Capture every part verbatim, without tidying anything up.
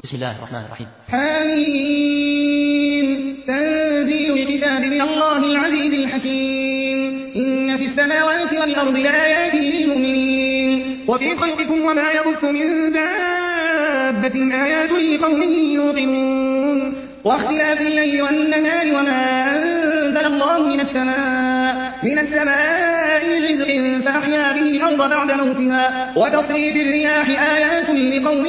بسم الله الرحمن الرحيم. حميم. تنزيل الكتاب من الله العزيز الحكيم. إن في السماوات والأرض لآيات للمؤمنين وفي خلقكم وما يبث من دابة آيات لقوم يوقنون واختلاف الليل والنهار وما أنزل الله من السماء من السماء من رزق فأحيا به الأرض بعد موتها وتصريف الرياح آيات لقوم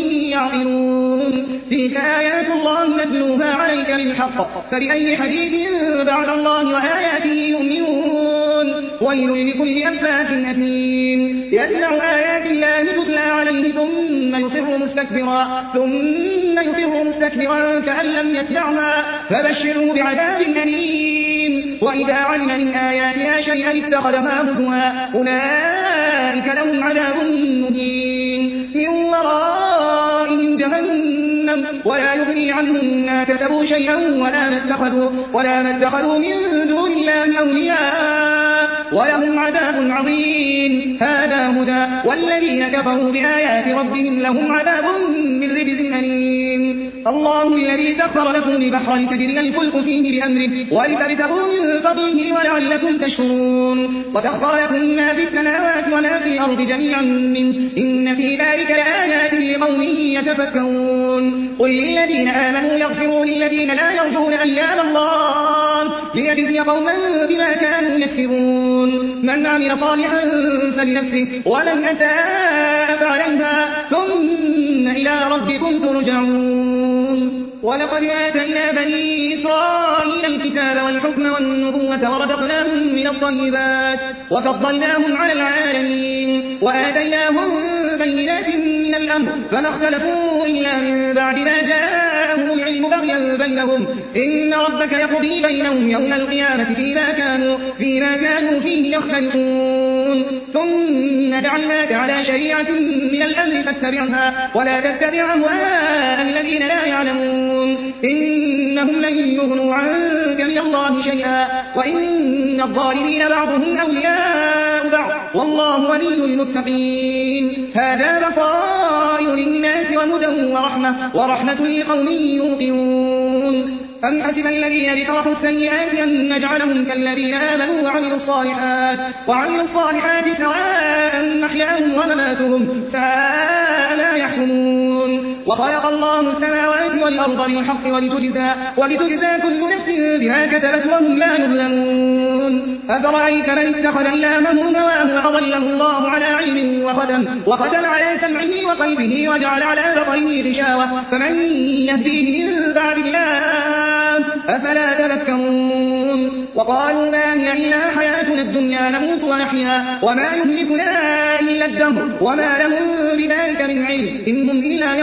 يعقلون تلك آيات الله نتلوها عليك بالحق فبأي حديث بعد الله وآياته يؤمنون ويل لكل أفاك أثيم يسمع آيات الله تتلى عليه ثم يصر مستكبرا ثم يصر مستكبرا كأن لم يسمعها فبشره بعذاب أليم وإذا علم من آياتنا شيئا اتخذها هزوا أولئك لهم عذاب مهين من ورائهم جهنم ولا يغني عنهم ما كسبوا شيئا ولا ما اتخذوا ولا ما اتخذوا من دون الله أولياء ولهم عذاب عظيم هذا هدى والذين كفروا بآيات ربهم لهم عذاب من رجز أليم الله الذي سخر لكم البحر لتجري الفلك فيه بأمره ولتبتغوا من فضله ولعلكم تشكرون وسخر لكم ما في السماوات وما في الأرض جميعا منه إن في ذلك لآيات لقوم يتفكرون قل للذين آمنوا يغفروا للذين لا يرجون أيام الله ليجزي قوما بما كانوا يكسبون من عمل صالحا فلنفسه ومن أساء فعليها ثم إلى ربكم ترجعون ولقد آتينا بني إسرائيل الكتاب والحكم والنبوة ورزقناهم من الطيبات وفضلناهم على العالمين وآتيناهم بينات من الأمر فما اختلفوا إلا من بعد ما جاءهم العلم بغيا بينهم إن ربك يقضي بينهم يوم القيامة فيما كانوا, فيما كانوا فيه يختلفون ثم جعلناك على شريعة من الأمر فاتبعها ولا تتبع أهواء الذين لا يعلمون إنهم لن يغنوا عنك من الله شيئا وإن الظالمين بعضهم أولياء بعض والله ولي المتقين هذا بصائر للناس وهدى ورحمة, ورحمة لقوم يوقنون أم حسب الذين اجترحوا السيئات أن نجعلهم كالذين آمنوا وعملوا الصالحات وعملوا الصالحات سواء محياهم ومماتهم ساء ما يحكمون وخلق الله السماوات والأرض بالحق ولتجزى, ولتجزى كل نفس بما كسبت وهم لا يظلمون أفرأيت من اتخذ إلهه هواه وأضله الله على علم وختم, وختم على سمعه وقلبه وجعل على بصره غشاوة فمن يهديه من بعد الله أفلا تذكرون وقالوا ما هي إلا حياتنا الدنيا نموت ونحيا وما يهلكنا إلا الدهر وما لهم بذلك من علم إن هم إلا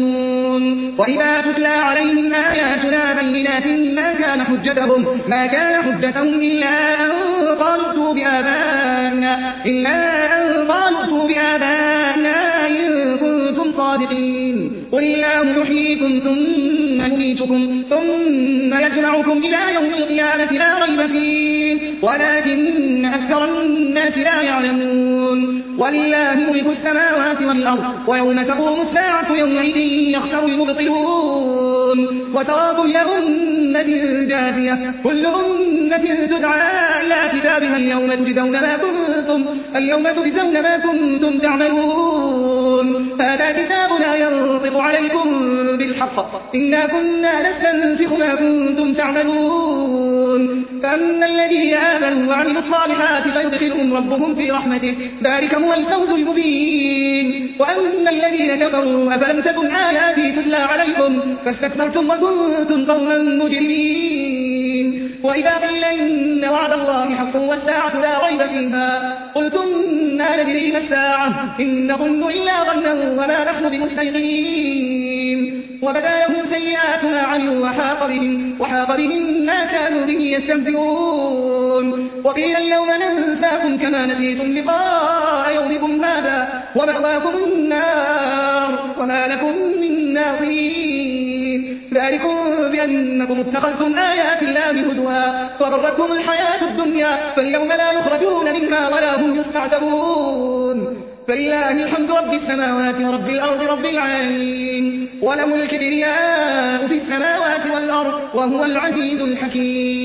يظنون وإذا تتلى عليهم آياتنا بينات ما كان حجتهم ما كان حجتهم إلا أن قالوا ائتوا بآبائنا إلا أن قالوا ائتوا بآبائنا إن كنتم صادقين قل الله يحييكم ثم يميتكم ثم يجمعكم إلى يوم القيامة لا ريب فيه ولكن أكثر الناس لا يعلمون ولله ملك السماوات والأرض ويوم تقوم الساعة يومئذ يخسر المبطلون وترى كل أمة جاثية كل أمة تدعى إلى كتابها اليوم تجزون ما كنتم اليوم تجزون ما كنتم تعملون هذا كتابنا ينطق عليكم بالحق إنا كنا نستنسخ ما كنتم تعملون فأما الذين آمنوا وعملوا الصالحات فيدخلهم ربهم في رحمته ذلك هو الفوز المبين وأما الذين كفروا أفلم تكن آياتي تتلى عليكم فاستكبرتم وكنتم قوما مجرمين وإذا قيل إن وعد الله حق والساعة لا ريب فيها قلتم ما ندري ما الساعة إن نظن إلا ظنا وما نحن بمستيقنين وبدا لهم سيئات ما عملوا وحاق بهم, وحاق بهم ما كانوا به يستهزئون وقيل اليوم ننساكم كما نسيتم لقاء يومكم هذا ومأواكم النار وما لكم من ناصرين ذلكم بأنكم اتخذتم آيات الله هزوا وغرتكم الحياة الدنيا فاليوم لا يخرجون منها ولا هم يستعتبون فلله الحمد رب السماوات ورب الأرض رب العالمين وله الكبرياء في السماوات والأرض وهو العزيز الحكيم